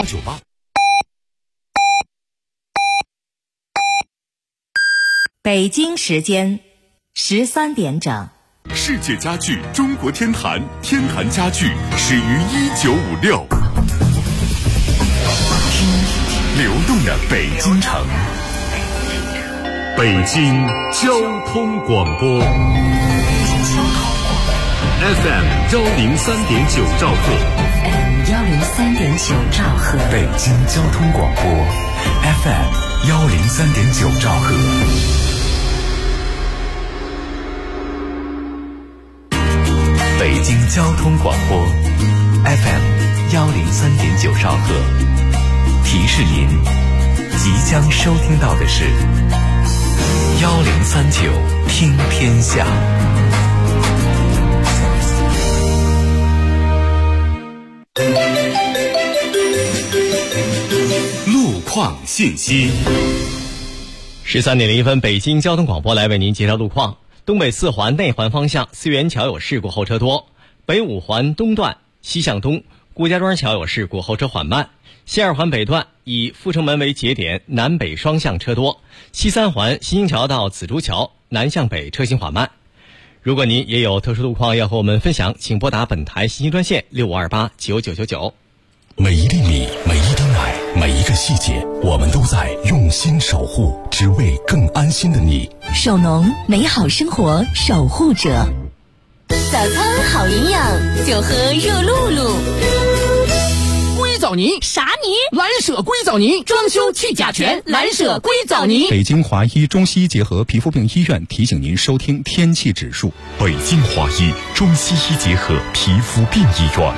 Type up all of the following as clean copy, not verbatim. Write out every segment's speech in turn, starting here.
9898。 北京时间13点整。 世界家具中国天坛，天坛家具始于1956。流动的北京城，北京交通广播 FM 103.9兆赫 103.9兆赫， 北京交通广播 FM 103.9兆赫。北京交通广播 FM 103.9兆赫，提示您即将收听到的是1039听天下。路况信息。 13点01分，北京交通广播来为您介绍路况。东北四环内环方向思源桥有事故，后车多；北五环东段西向东顾家庄桥有事故，后车缓慢；西二环北段以阜成门为节点，南北双向车多；西三环新兴桥到紫竹桥南向北车行缓慢。如果您也有特殊路况要和我们分享，请拨打本台信息专线65289999。 每一粒米，每一灯奶，每一个细节，我们都在用心守护，只为更安心的你。 首农，美好生活守护者。 早餐好营养，就喝热露露。 硅藻泥啥泥？ 蓝舍硅藻泥，装修去甲醛，蓝舍硅藻泥。 北京华医中西医结合皮肤病医院提醒您收听天气指数。 北京华医中西医结合皮肤病医院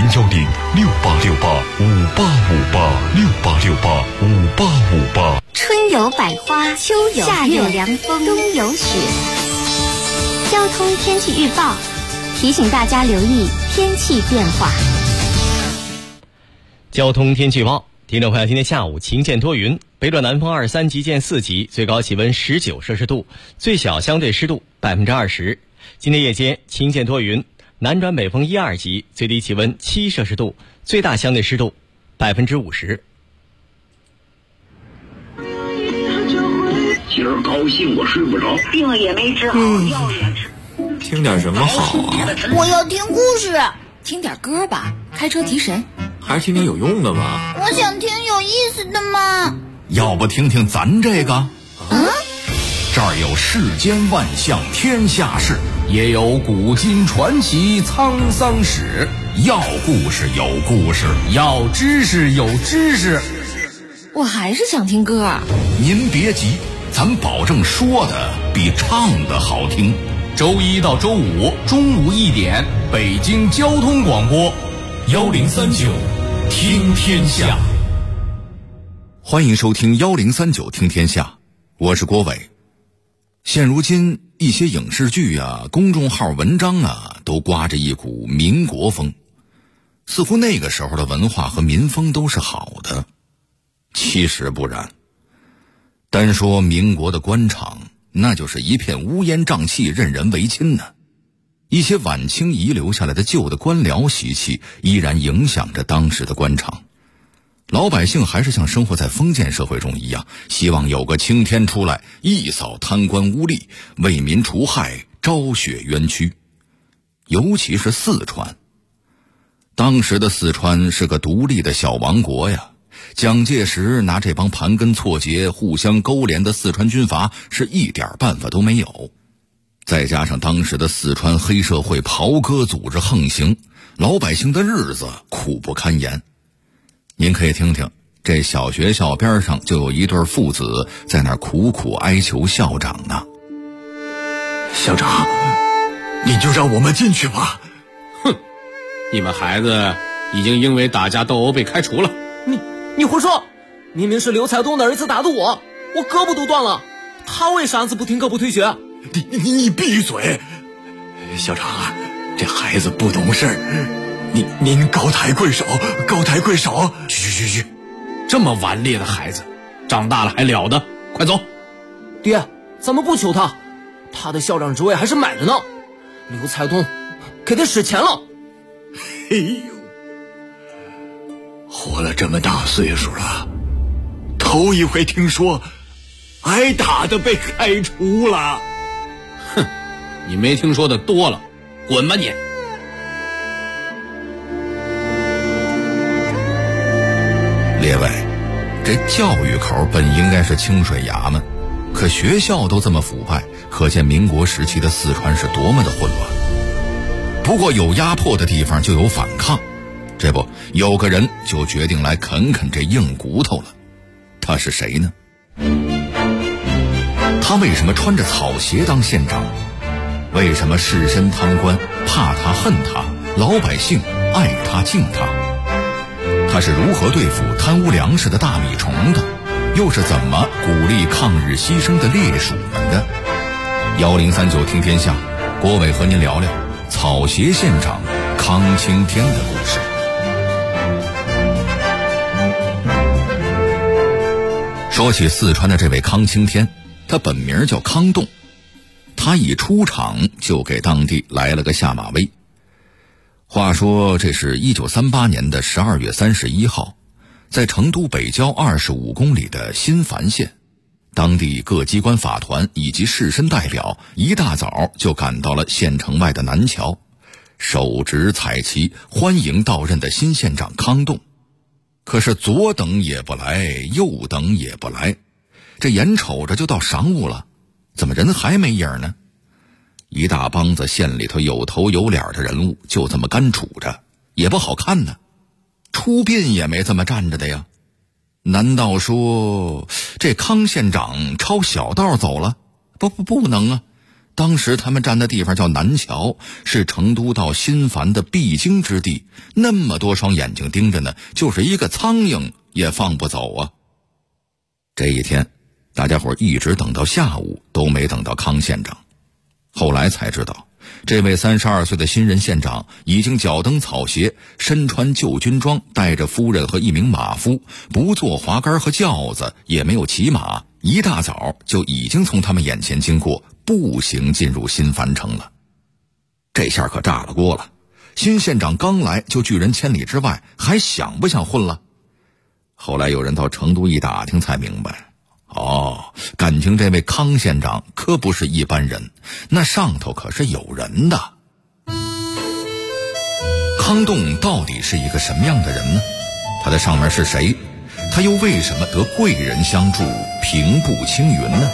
，010686858586868685858。 春有百花，秋有夏有凉风，冬有雪。交通天气预报提醒大家留意天气变化。 交通天气预报，听众朋友，今天下午晴见多云，北转南风23级见4级，最高气温19摄氏度，最小相对湿度20%。今天夜间晴见多云，南转北风1、2级，最低气温7摄氏度，最大相对湿度50%。 今儿高兴我睡不着， 病也没治好，药也吃。 听点什么好啊？ 我要听故事。 听点歌吧，开车提神。 还是听点有用的吧。 我想听有意思的嘛。 要不听听咱这个？这儿有世间万象天下事，也有古今传奇沧桑史。要故事有故事，要知识有知识。 我还是想听歌。 您别急，咱保证说的比唱的好听。周一到周五中午1点，北京交通广播1039听天下。欢迎收听1039听天下，我是郭伟。现如今一些影视剧啊、公众号文章啊，都刮着一股民国风，似乎那个时候的文化和民风都是好的。其实不然，单说民国的官场，那就是一片乌烟瘴气，任人唯亲呢。一些晚清遗留下来的旧的官僚习气依然影响着当时的官场，老百姓还是像生活在封建社会中一样，希望有个青天出来一扫贪官污吏，为民除害，昭雪冤屈。尤其是四川，当时的四川是个独立的小王国呀，蒋介石拿这帮盘根错节、互相勾连的四川军阀是一点办法都没有。再加上当时的四川黑社会袍哥组织横行，老百姓的日子苦不堪言。您可以听听，这小学校边上就有一对父子在那儿苦苦哀求校长呢。 校长，你就让我们进去吧。 哼，你们孩子已经因为打架斗殴被开除了。 你胡说！明明是刘才东的儿子打的我胳膊都断了，他为啥子不听课不退学？ 你闭嘴！校长，这孩子不懂事儿，您高抬贵手，高抬贵手。 去，这么顽劣的孩子，长大了还了得？快走！ 爹，咱们不求他，他的校长职位还是买的呢。刘才东给他使钱了。 哎呦， 活了这么大岁数了，头一回听说挨打的被开除了。 哼，你没听说的多了，滚吧你！ 列位，这教育口本应该是清水衙门，可学校都这么腐败，可见民国时期的四川是多么的混乱。不过有压迫的地方就有反抗，这不，有个人就决定来啃啃这硬骨头了。他是谁呢？他为什么穿着草鞋当县长？为什么士绅贪官怕他恨他，老百姓爱他敬他？他是如何对付贪污粮食的大米虫的？又是怎么鼓励抗日牺牲的烈属们的？1039听天下，郭伟和您聊聊草鞋县长康青天的故事。说起四川的这位康青天，他本名叫康栋，他一出场就给当地来了个下马威。话说这是1938年的12月31号，在成都北郊25公里的新繁县，当地各机关法团以及士绅代表一大早就赶到了县城外的南桥，手执彩旗欢迎到任的新县长康栋。可是左等也不来，右等也不来，这眼瞅着就到晌午了，怎么人还没影呢？一大帮子县里头有头有脸的人物就这么干杵着，也不好看呢。出殡也没这么站着的呀。难道说这康县长抄小道走了？不能啊。当时他们站的地方叫南桥，是成都到新繁的必经之地，那么多双眼睛盯着呢，就是一个苍蝇也放不走啊。这一天大家伙一直等到下午都没等到康县长。后来才知道，这位32岁的新任县长已经脚蹬草鞋，身穿旧军装，带着夫人和一名马夫，不坐滑竿和轿子，也没有骑马，一大早就已经从他们眼前经过，步行进入新繁城了。这下可炸了锅了，新县长刚来就拒人千里之外，还想不想混了？后来有人到成都一打听才明白，感情这位康县长可不是一般人，那上头可是有人的。康栋到底是一个什么样的人呢？他的上面是谁？他又为什么得贵人相助，平步青云呢？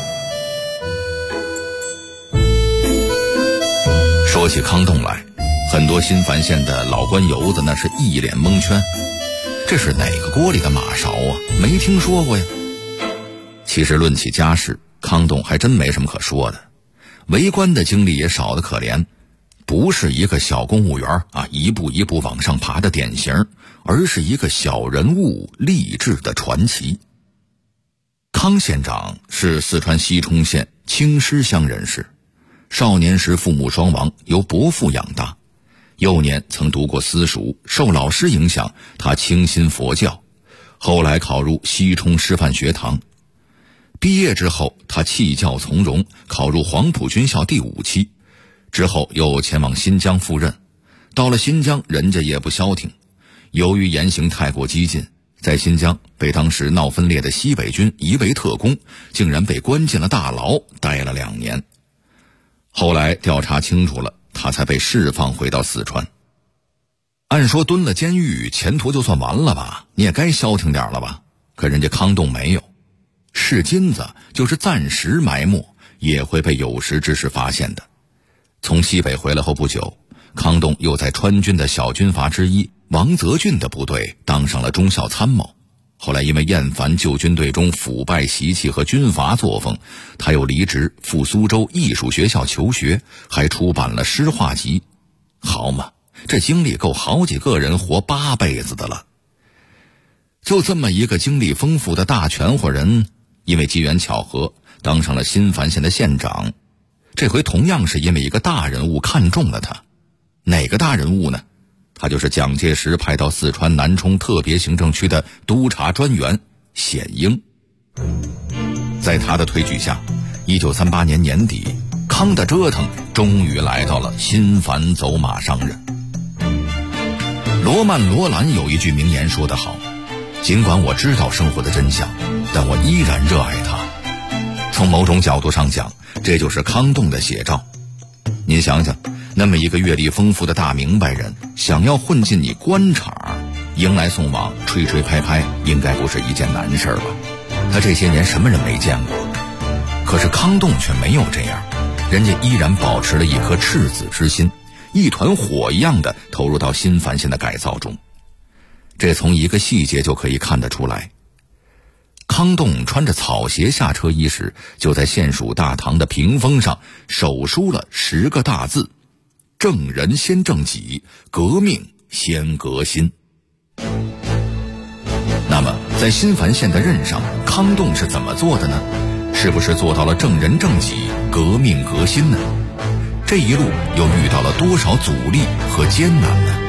说起康栋来，很多新繁县的老官油子那是一脸蒙圈，这是哪个锅里的马勺啊？没听说过呀。其实论起家世，康栋还真没什么可说的，为官的经历也少得可怜，不是一个小公务员一步一步往上爬的典型，而是一个小人物励志的传奇。康县长是四川西充县青狮乡人士，少年时父母双亡，由伯父养大，幼年曾读过私塾，受老师影响，他倾心佛教，后来考入西充师范学堂。毕业之后，他弃教从戎，考入黄埔军校第5期，之后又前往新疆赴任。到了新疆，人家也不消停，由于言行太过激进，在新疆被当时闹分裂的西北军疑为特工，竟然被关进了大牢，待了2年。后来调查清楚了，他才被释放回到四川。按说蹲了监狱，前途就算完了吧，你也该消停点了吧？可人家康栋没有，是金子就是暂时埋没，也会被有识之士发现的。从西北回来后不久，康栋又在川军的小军阀之一王泽俊的部队当上了中校参谋。后来因为厌烦旧军队中腐败习气和军阀作风，他又离职赴苏州艺术学校求学，还出版了诗画集。好嘛，这经历够好几个人活8辈子的了。就这么一个经历丰富的大全伙人，因为机缘巧合当上了新繁县的县长。这回同样是因为一个大人物看中了他。哪个大人物呢？他就是蒋介石派到四川南充特别行政区的督察专员显英。在他的推举下，1938年年底，康的折腾终于来到了新繁走马上任。罗曼·罗兰有一句名言说得好， 尽管我知道生活的真相，但我依然热爱它。从某种角度上讲，这就是康栋的写照。您想想，那么一个阅历丰富的大明白人，想要混进你官场，迎来送往，吹吹拍拍，应该不是一件难事吧？他这些年什么人没见过？可是康栋却没有这样，人家依然保持了一颗赤子之心，一团火一样的投入到新繁县的改造中。这从一个细节就可以看得出来。康栋穿着草鞋下车伊始，就在县署大堂的屏风上手书了10个大字：正人先正己，革命先革新。那么在新繁县的任上，康栋是怎么做的呢？是不是做到了正人正己，革命革新呢？这一路又遇到了多少阻力和艰难呢？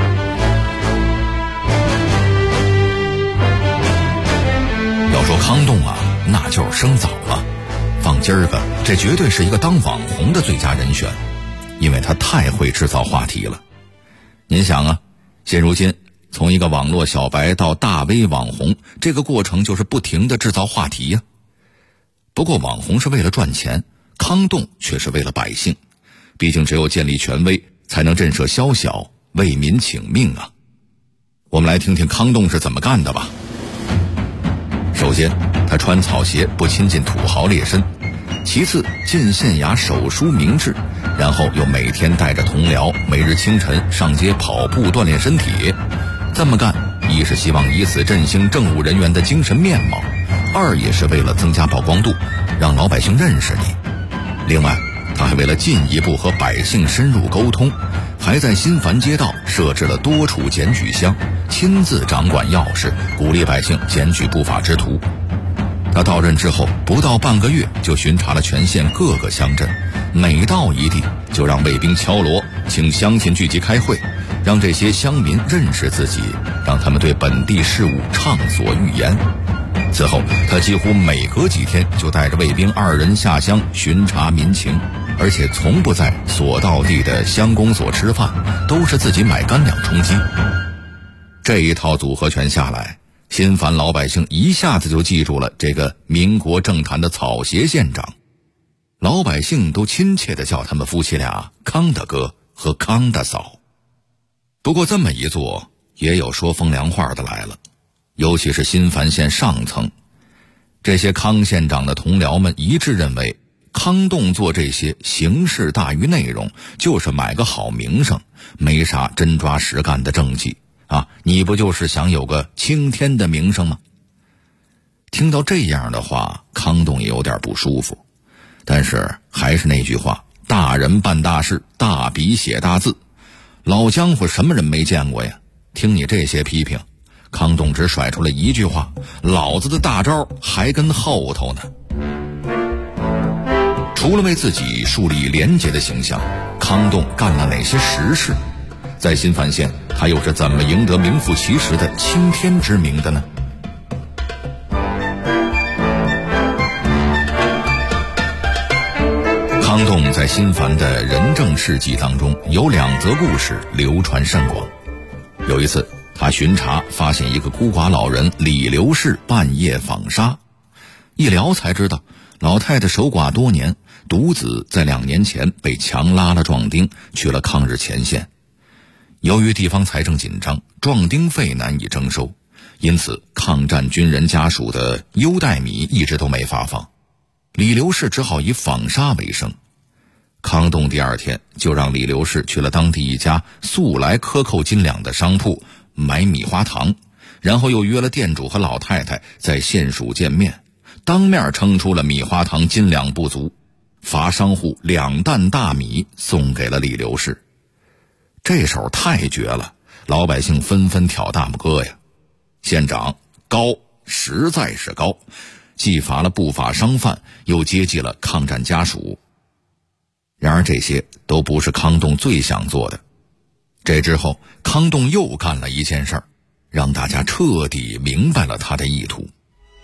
要说康栋啊，那就是生早了。放今儿个，这绝对是一个当网红的最佳人选，因为他太会制造话题了。您想啊，现如今从一个网络小白到大 V 网红，这个过程就是不停地制造话题呀。不过网红是为了赚钱，康栋却是为了百姓。毕竟只有建立权威，才能震慑宵小，为民请命啊。我们来听听康栋是怎么干的吧。首先，他穿草鞋不亲近土豪劣绅；其次，进县衙手书明志，然后又每天带着同僚每日清晨上街跑步锻炼身体。这么干，一是希望以此振兴政务人员的精神面貌，二也是为了增加曝光度，让老百姓认识你。另外，他还为了进一步和百姓深入沟通，还在新繁街道设置了多处检举箱，亲自掌管钥匙，鼓励百姓检举不法之徒。他到任之后不到半个月，就巡查了全县各个乡镇，每到一地就让卫兵敲锣，请乡亲聚集开会，让这些乡民认识自己，让他们对本地事务畅所欲言。此后，他几乎每隔几天就带着卫兵2人下乡巡查民情，而且从不在所到地的乡公所吃饭，都是自己买干粮充饥。这一套组合拳下来，新繁老百姓一下子就记住了这个民国政坛的草鞋县长，老百姓都亲切地叫他们夫妻俩康大哥和康大嫂。不过这么一做，也有说风凉话的来了，尤其是新繁县上层，这些康县长的同僚们一致认为，康栋做这些形式大于内容，就是买个好名声，没啥真抓实干的政绩啊！你不就是想有个青天的名声吗？听到这样的话，康栋也有点不舒服，但是还是那句话，大人办大事，大笔写大字，老江湖什么人没见过呀？听你这些批评，康栋只甩出了一句话：老子的大招还跟后头呢。除了为自己树立廉洁的形象，康栋干了哪些实事？在新繁县，他又是怎么赢得名副其实的青天之名的呢？康栋在新繁的人政事迹当中，有2则故事流传甚广。有一次，他巡查发现一个孤寡老人李刘氏半夜访杀，一聊才知道，老太太守寡多年，独子在2年前被强拉了壮丁，去了抗日前线。由于地方财政紧张，壮丁费难以征收，因此抗战军人家属的优待米一直都没发放。李刘氏只好以纺纱为生。康栋第2天就让李刘氏去了当地一家素来克扣斤两的商铺买米花糖，然后又约了店主和老太太在县署见面，当面称出了米花糖斤两不足，罚商户2担大米送给了李刘氏。这手太绝了，老百姓纷纷挑大拇哥呀！县长高，实在是高，既罚了不法商贩，又接济了抗战家属。然而这些都不是康栋最想做的。这之后，康栋又干了一件事儿，让大家彻底明白了他的意图。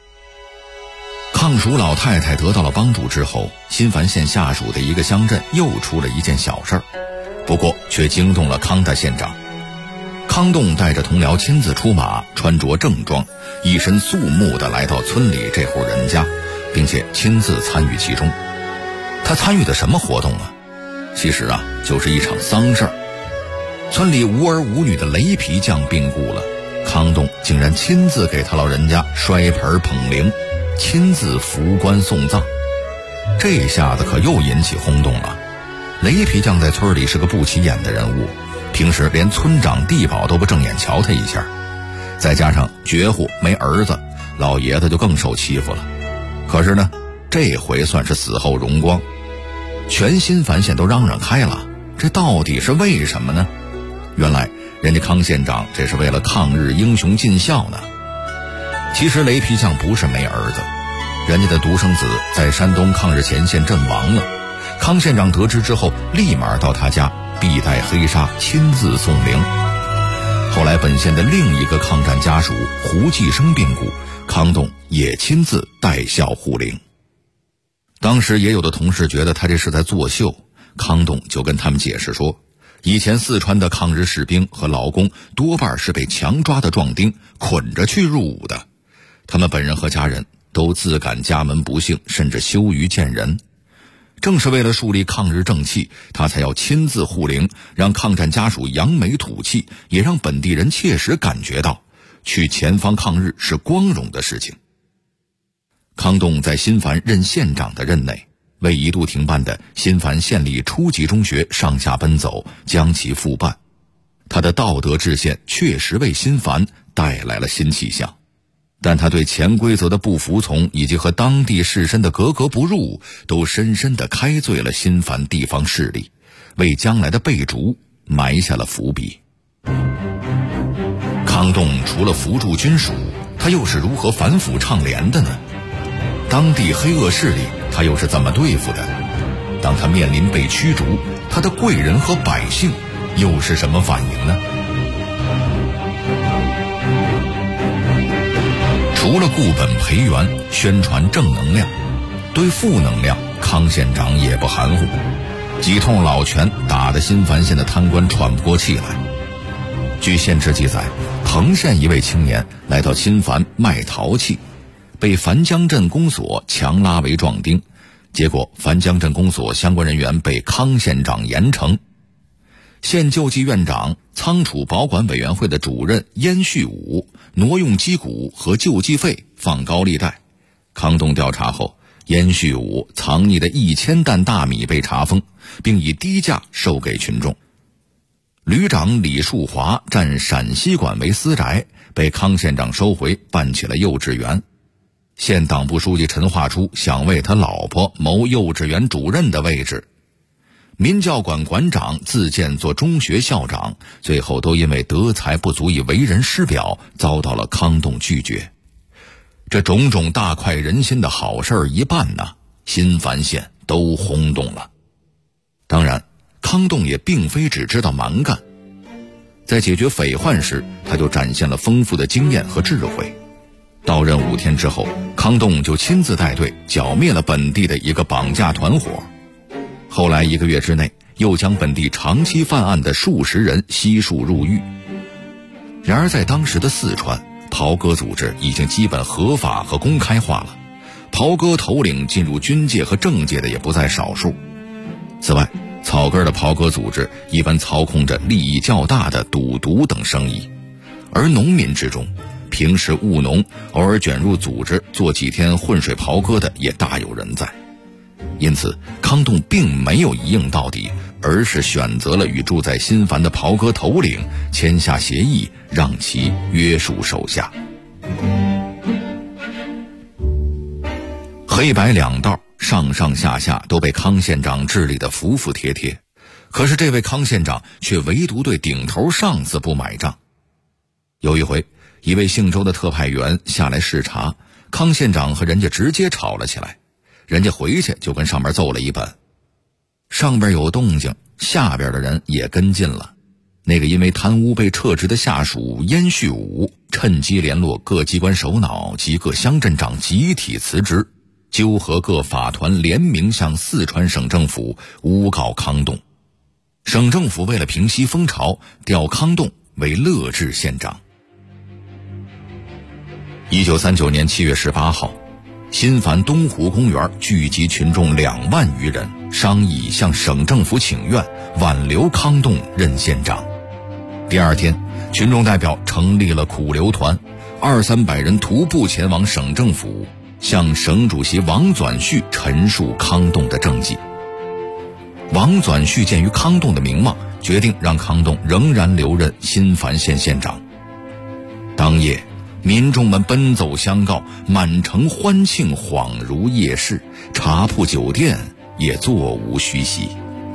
抗蜀老太太得到了帮助之后，新繁县下属的一个乡镇又出了一件小事儿，不过却惊动了康大县长。 康栋带着同僚亲自出马，穿着正装，一身肃穆地来到村里这户人家，并且亲自参与其中。他参与的什么活动啊？其实啊，就是一场丧事儿。村里无儿无女的雷皮匠病故了，康栋竟然亲自给他老人家摔盆捧灵，亲自扶棺送葬。这下子可又引起轰动了。雷皮匠在村里是个不起眼的人物，平时连村长地保都不正眼瞧他一下，再加上绝户没儿子，老爷子就更受欺负了。可是呢，这回算是死后荣光，全新繁县都嚷嚷开了，这到底是为什么呢？原来人家康县长这是为了抗日英雄尽孝呢。其实雷皮匠不是没儿子，人家的独生子在山东抗日前线阵亡了，康县长得知之后立马到他家必带黑纱亲自送灵。后来本县的另一个抗战家属胡继生病故，康栋也亲自带孝护灵。当时也有的同事觉得他这是在作秀，康栋就跟他们解释说，以前四川的抗日士兵和劳工多半是被强抓的壮丁捆着去入伍的，他们本人和家人都自感家门不幸，甚至羞于见人。正是为了树立抗日正气，他才要亲自护灵，让抗战家属扬眉吐气，也让本地人切实感觉到去前方抗日是光荣的事情。康栋在新繁任县长的任内，为一度停办的新繁县立初级中学上下奔走，将其复办。他的道德制宪确实为新繁带来了新气象，但他对潜规则的不服从以及和当地士绅的格格不入，都深深地开罪了新繁地方势力，为将来的被逐埋下了伏笔。康栋除了扶助军属，他又是如何反腐倡廉的呢？当地黑恶势力他又是怎么对付的？当他面临被驱逐，他的贵人和百姓又是什么反应呢？除了固本培元，宣传正能量，对负能量康县长也不含糊，几通老拳打得新繁县的贪官喘不过气来。据县志记载，彭县一位青年来到新繁卖陶器，被樊江镇公所强拉为壮丁，结果樊江镇公所相关人员被康县长严惩。县救济院长仓储保管委员会的主任燕旭武挪用击鼓和救济费放高利贷，康栋调查后，燕旭武藏匿的1000担大米被查封，并以低价售给群众。旅长李树华占陕西馆为私宅，被康县长收回，办起了幼稚园。县党部书记陈化初想为他老婆谋幼稚园主任的位置，民教馆馆长自荐做中学校长，最后都因为德才不足以为人师表，遭到了康栋拒绝。这种种大快人心的好事儿一办呢，新繁县都轰动了。当然，康栋也并非只知道蛮干，在解决匪患时，他就展现了丰富的经验和智慧。到任5天之后，康栋就亲自带队剿灭了本地的一个绑架团伙。后来1个月之内，又将本地长期犯案的数十人悉数入狱。然而在当时的四川，袍哥组织已经基本合法和公开化了，袍哥头领进入军界和政界的也不在少数。此外，草根的袍哥组织一般操控着利益较大的赌毒等生意，而农民之中，平时务农偶尔卷入组织做几天浑水袍哥的也大有人在。因此康栋并没有一应到底，而是选择了与住在新繁的袍哥头领签下协议，让其约束手下。黑白两道，上上下下都被康县长治理得服服帖帖，可是这位康县长却唯独对顶头上司不买账。有一回，一位姓周的特派员下来视察，康县长和人家直接吵了起来，人家回去就跟上边奏了一本。上边有动静，下边的人也跟进了。那个因为贪污被撤职的下属燕旭武，趁机联络各机关首脑及各乡镇长集体辞职，纠合各法团联名向四川省政府诬告康栋。省政府为了平息风潮，调康栋为乐至县长。1939年7月18号，新繁东湖公园聚集群众2万余人，商议向省政府请愿，挽留康栋任县长。第二天，群众代表成立了苦留团，200-300人徒步前往省政府，向省主席王转旭陈述康栋的政绩。王转旭鉴于康栋的名望，决定让康栋仍然留任新繁县县长。当夜，民众们奔走相告，满城欢庆，恍如夜市，茶铺酒店也座无虚席。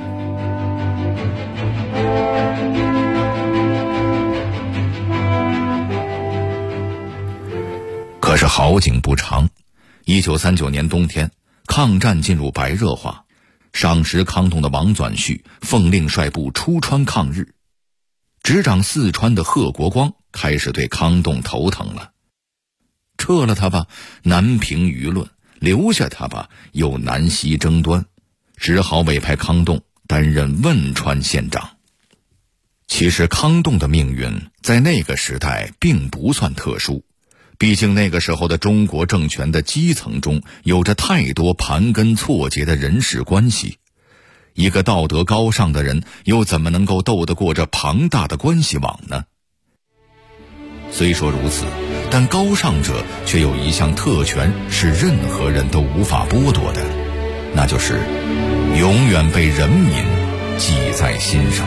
可是好景不长，1939年冬天，抗战进入白热化，赏识康栋的王转旭奉令率部出川抗日。执掌四川的贺国光开始对康栋头疼了，撤了他吧难平舆论，留下他吧又难息争端，只好委派康栋担任汶川县长。其实康栋的命运在那个时代并不算特殊，毕竟那个时候的中国政权的基层中有着太多盘根错节的人事关系，一个道德高尚的人又怎么能够斗得过这庞大的关系网呢？虽说如此，但高尚者却有一项特权是任何人都无法剥夺的，那就是永远被人民记在心上。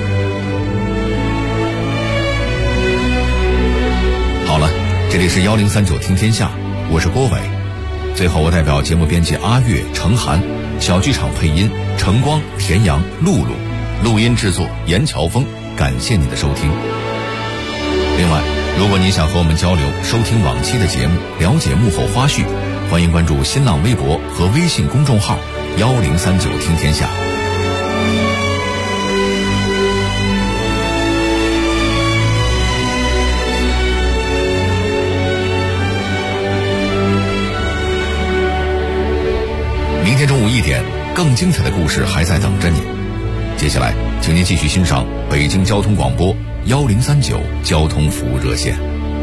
好了，这里是1039听天下，我是郭伟。最后我代表节目编辑阿月、程涵，小剧场配音晨光、田阳、露露，录音制作严乔峰，感谢您的收听。另外，如果您想和我们交流，收听往期的节目，了解幕后花絮，欢迎关注新浪微博和微信公众号1039听天下。明天中午1点，更精彩的故事还在等着你。接下来，请您继续欣赏北京交通广播1039交通服务热线。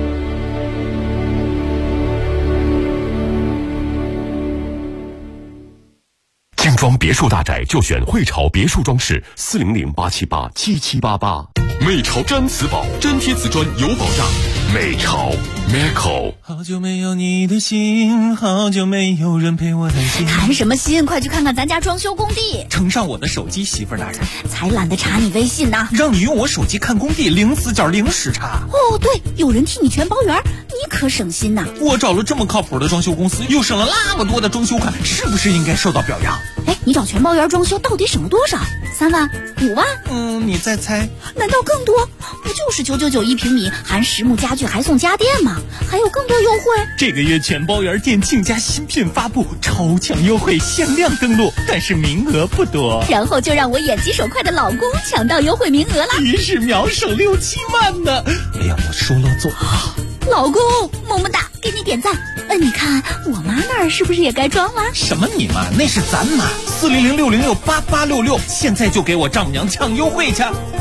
精装别墅大宅就选汇潮别墅装饰，400-878-7788。美潮毡瓷宝，粘贴瓷砖有保障。美潮 Meco。 好久没有你的心，好久没有人陪我谈心。 谈什么心？快去看看咱家装修工地。 呈上我的手机，媳妇儿大人。 才懒得查你微信呢。 让你用我手机看工地，零死角零时差。 哦，对，有人替你全包圆，你可省心呐。 我找了这么靠谱的装修公司，又省了那么多的装修款，是不是应该受到表扬？ 哎，你找全包圆装修到底省了多少？3万、5万？ 你再猜？ 难道更多？不就是999平米，含实木家具还送家电吗？还有更多优惠。 这个月全包圆店庆家新品发布，超强优惠，限量登录，但是名额不多。 然后就让我眼疾手快的老公抢到优惠名额了， 于是秒省6-7万呢。哎呀，我说了做。 老公，么么哒，给你点赞。你看我妈那儿是不是也该装了？ 什么你妈？那是咱妈。400-606-8866，现在就给我丈母娘抢优惠去。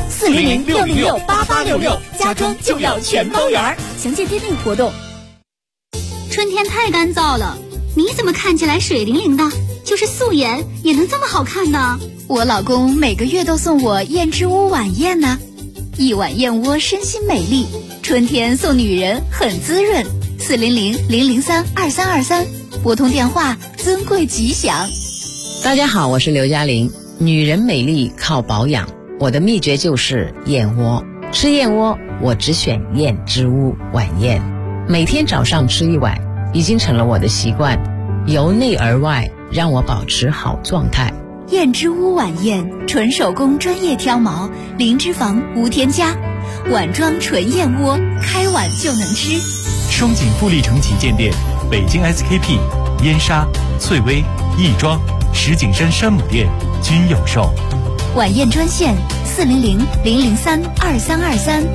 400-606-8866，家装就要全包圆。详见店内活动。 春天太干燥了，你怎么看起来水灵灵的？就是素颜也能这么好看呢？ 我老公每个月都送我燕之屋晚宴呢，一碗燕窝身心美丽，春天送女人很滋润。400-003-2323，拨通电话，尊贵吉祥。 大家好，我是刘嘉玲。女人美丽靠保养，我的秘诀就是燕窝。吃燕窝，我只选燕之屋晚宴，每天早上吃1碗，已经成了我的习惯，由内而外让我保持好状态。 燕之屋晚宴，纯手工专业挑毛，零脂肪无添加，碗装纯燕窝，开碗就能吃。 双井富力城旗舰店、北京 SKP、燕莎、翠微、亦庄、石景山山姆店均有售。 晚宴专线400-003-2323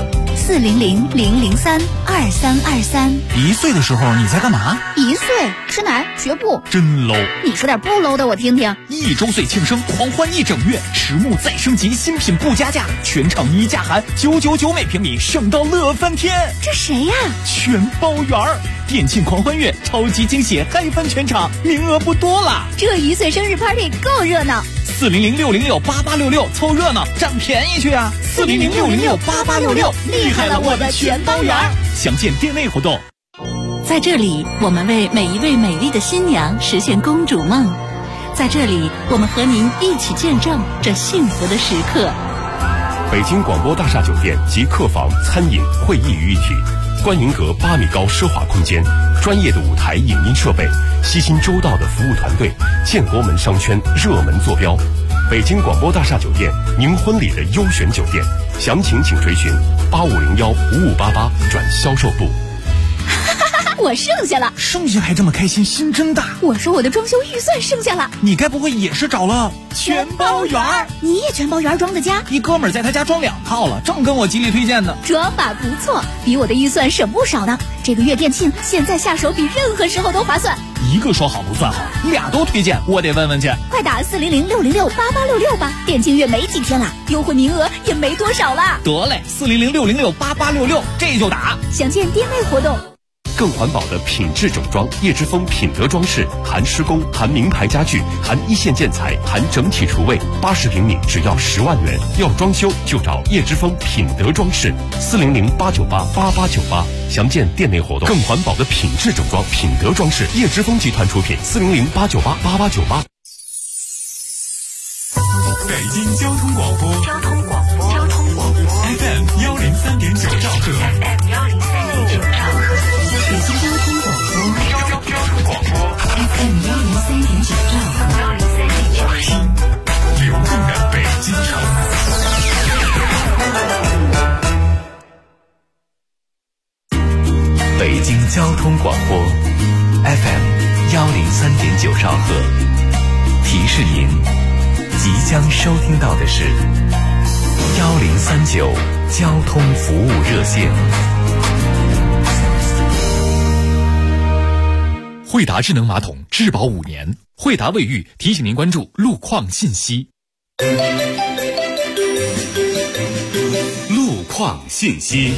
400-003-2323。 1岁的时候你在干嘛 ？1岁吃奶学步， 真 low。 你说点不 low 的我听听。 1周岁庆生狂欢1整月，实木再升级，新品不加价，全场1价含999每平米，省到乐翻天。 这谁呀？ 全包圆儿，店庆狂欢月，超级惊喜，嗨翻全场，名额不多了。 这1岁生日 party 够热闹。 400-606-8866，凑热闹占便宜去啊！400-606-8866，厉害了我的全包圆儿！详见店内活动。 在这里，我们为每一位美丽的新娘实现公主梦。在这里，我们和您一起见证这幸福的时刻。 北京广播大厦酒店集客房、餐饮、会议于一体，观银阁8米高奢华空间，专业的舞台影音设备，悉心周到的服务团队，建国门商圈热门坐标。北京广播大厦酒店，您婚礼的优选酒店，详情请垂询8501-5588转销售部。 我剩下了， 剩下还这么开心，心真大。 我说我的装修预算剩下了， 你该不会也是找了全包圆儿？ 你也全包圆装的家？ 一哥们儿在他家装2套了，正跟我极力推荐呢。 装法不错，比我的预算省不少呢。这个月店庆，现在下手比任何时候都划算。 一个说好不算好，2都推荐，我得问问去。 快打400-606-8866吧，店庆月没几天了，优惠名额也没多少了。 得嘞，400-606-8866，这就打。 详见店内活动。 更环保的品质整装，叶之峰品德装饰，含施工，含名牌家具，含一线建材，含整体厨卫，80平米只要10万元。要装修就找叶之峰品德装饰，400-898-8898，详见店内活动。更环保的品质整装，品德装饰，叶之峰集团出品，400-898-8898。 北京交通广播FM 103.9兆赫。 北京交通广播 FM 103.9兆赫， 听流动的北京城。 北京交通广播 FM 103.9兆赫，提示您即将收听到的是1039交通服务热线。 惠达智能马桶质保5年，惠达卫浴提醒您关注路况信息。 路况信息。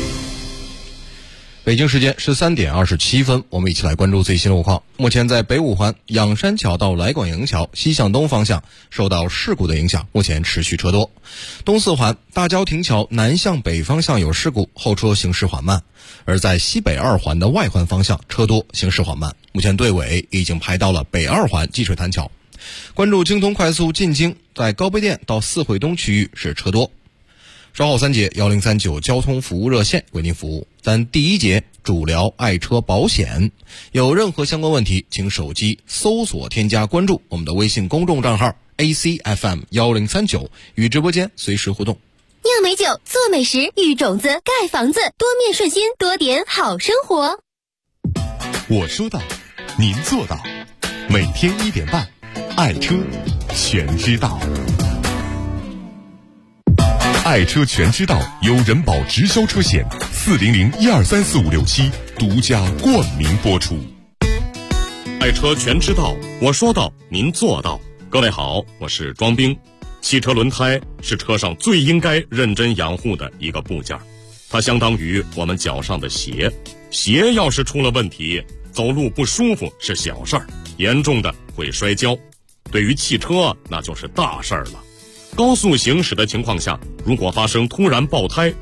北京时间13点27分，我们一起来关注最新路况。目前在北五环仰山桥到来广营桥西向东方向受到事故的影响，目前持续车多。东四环大郊亭桥南向北方向有事故，后车行驶缓慢。而在西北2环的外环方向车多，行驶缓慢，目前队尾已经排到了北2环积水潭桥。关注京通快速进京，在高碑店到四惠东区域是车多。稍后3节1039交通服务热线为您服务，但第1节主聊爱车保险。有任何相关问题，请手机搜索添加关注我们的微信公众账号 ACFM 1039，与直播间随时互动。 酿美酒，做美食，育种子，盖房子，多面顺心，多点好生活。 我说到，您做到。每天1点半，爱车全知道。爱车全知道由人保直销车险400-1234567独家冠名播出。 爱车全知道，我说到，您做到。各位好，我是庄兵。汽车轮胎是车上最应该认真养护的一个部件，它相当于我们脚上的鞋。鞋要是出了问题，走路不舒服是小事儿，严重的会摔跤。对于汽车那就是大事儿了。高速行驶的情况下，如果发生突然爆胎